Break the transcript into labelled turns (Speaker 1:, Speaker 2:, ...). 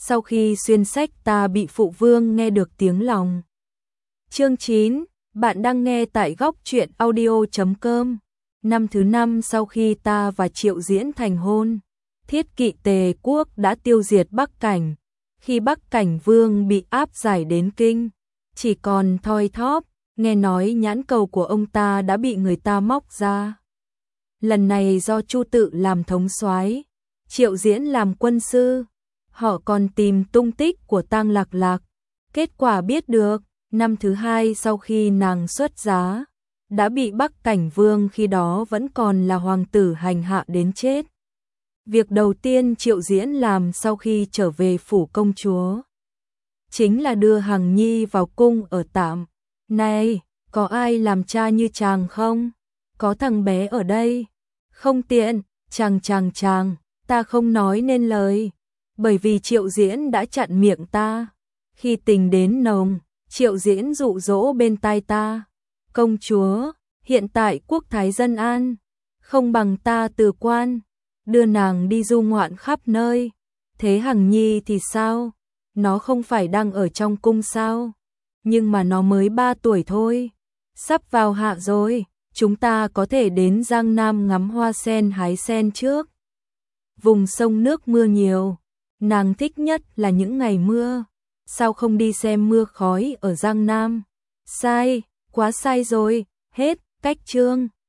Speaker 1: sau khi xuyên sách ta bị phụ vương nghe được tiếng lòng. Chương 9, bạn đang nghe tại góc truyện audio.com. Năm thứ 5 sau khi ta và Triệu Diễn thành hôn, Thiết Kỵ Tề quốc đã tiêu diệt Bắc Cảnh. Khi Bắc Cảnh Vương bị áp giải đến kinh, chỉ còn thoi thóp, nghe nói nhãn cầu của ông ta đã bị người ta móc ra. Lần này do Chu Tự làm thống soái, Triệu Diễn làm quân sư, họ còn tìm tung tích của Tang Lạc Lạc. Kết quả biết được, năm thứ 2 sau khi nàng xuất giá, đã bị Bắc Cảnh Vương khi đó vẫn còn là hoàng tử hành hạ đến chết. Việc đầu tiên Triệu Diễn làm sau khi trở về phủ công chúa chính là đưa Hằng Nhi vào cung ở tạm. Này, có ai làm cha như chàng không? Có thằng bé ở đây. Không tiện, chàng, ta không nói nên lời, bởi vì Triệu Diễn đã chặn miệng ta. Khi tình đến nồng, Triệu Diễn dụ dỗ bên tai ta. Công chúa, hiện tại quốc thái dân an, không bằng ta từ quan, đưa nàng đi du ngoạn khắp nơi. Thế Hằng Nhi thì sao? Nó không phải đang ở trong cung sao? Nhưng mà nó mới 3 tuổi thôi. Sắp vào hạ rồi, chúng ta có thể đến Giang Nam ngắm hoa sen hái sen trước. Vùng sông nước mưa nhiều, nàng thích nhất là những ngày mưa. Sao không đi xem mưa khói ở Giang Nam? Sai, quá sai rồi, hết, cách chương.